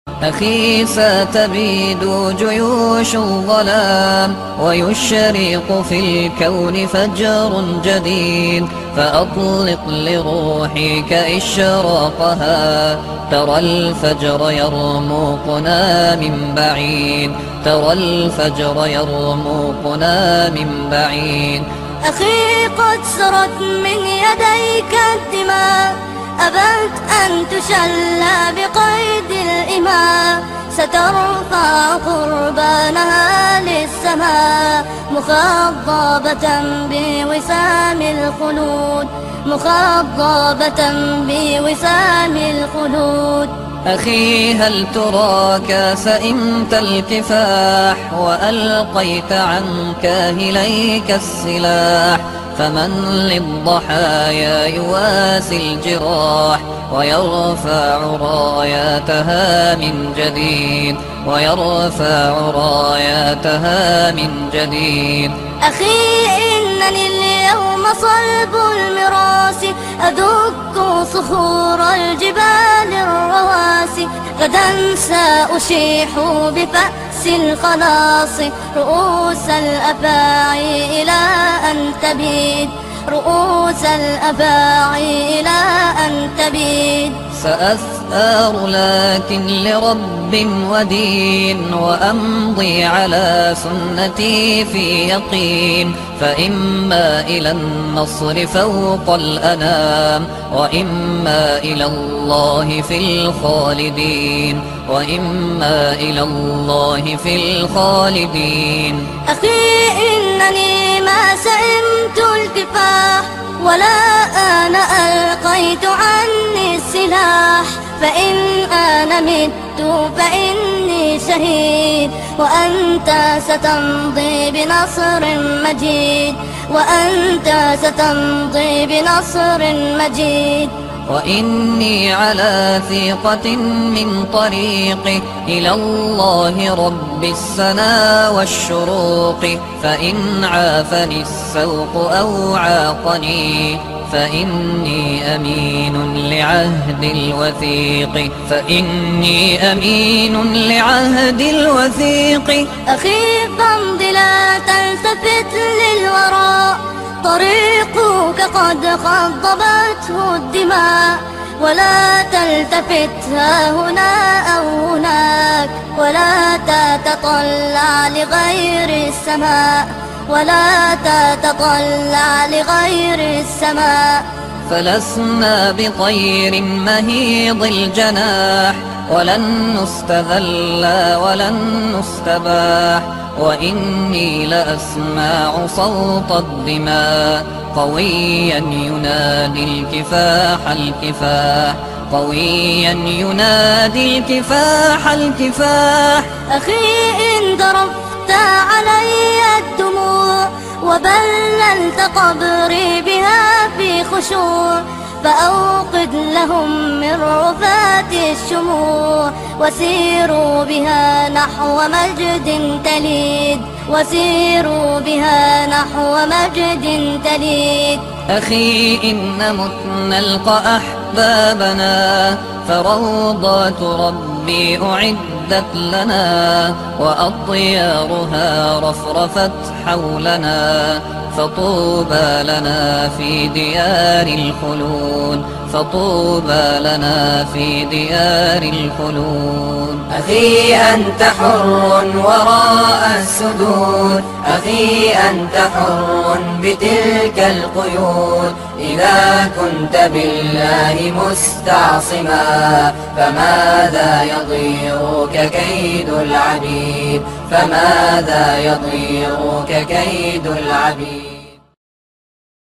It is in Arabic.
أخي ستبيد جيوش الظلام ويشرق في الكون فجر جديد، فأطلق لروحك إشراقها. ترى الفجر يرموقنا من بعيد، ترى الفجر يرموقنا من بعيد. أخي قد سرت من يديك الدماء، أبت أن تشلى بقيد الإماء، سترفع قربانها للسماء مخضبة بوسام الخلود، مخضبة بوسام الخلود. أخي هل تراك سئمت الكفاح وألقيت عن كاهليك السلاح؟ فمن للضحايا يواسي الجراح ويرفع راياتها من جديد، ويرفع راياتها من جديد. أخي إنني اليوم صلب المراس، أدك صخور الجبال الرواسي. غدا سأشيح بفأس الخلاص رؤوس الأفاعي إلى أن تبيد، رؤوس الأفاعي إلى أن تبيد. سأثار لكن لرب ودين، وأمضي على سنتي في يقين. فإما إلى النصر فوق الأنام، وإما إلى الله في الخالدين، وإما إلى الله في الخالدين. أخي إنني ما سئمت الكفاح، ولا أنا ألقيت عني السلاح. فإن أنا مت فإني شهيد، وأنت ستمضي بنصر مجيد، وأنت ستمضي بنصر مجيد. وإني على ثقة من طريقي إلى الله رب السنا والشروق. فإن عافني السوق أو عاقني فإني أمين لعهد الوثيق، فإني أمين لعهد الوثيق. أخي فامض لا تلتفت للوراء، طريقك قد خضبته الدماء. ولا تلتفت ها هنا أو هناك، ولا تتطلع لغير السماء، ولا تتطلع لغير السماء. فلسنا بطير مهيض الجناح، ولن نستذل ولن نستباح. وإني لأسمع صوت الدماء قويا ينادي الكفاح الكفاح، قويا ينادي الكفاح الكفاح. أخي إن ضربت علي الدموع وبللت قبري بها في خشوع، فأوقد لهم من رفات الشموع، وسيروا بها نحو مجد تليد، وسيروا بها نحو مجد تليد. أخي إن مت نلقى أحبابنا، فروضات ربي أعدت لنا، وأطيارها رفرفت حولنا. فطوبى لنا في ديار الخلود، فطوبى لنا في ديار الخلود. أخي أنت حر وراء السدود، أخي أنت حر بتلك القيود. إذا كنت بالله مستعصما، فماذا يضيرك كيد العبيد، فماذا يضيرك كيد العبيد.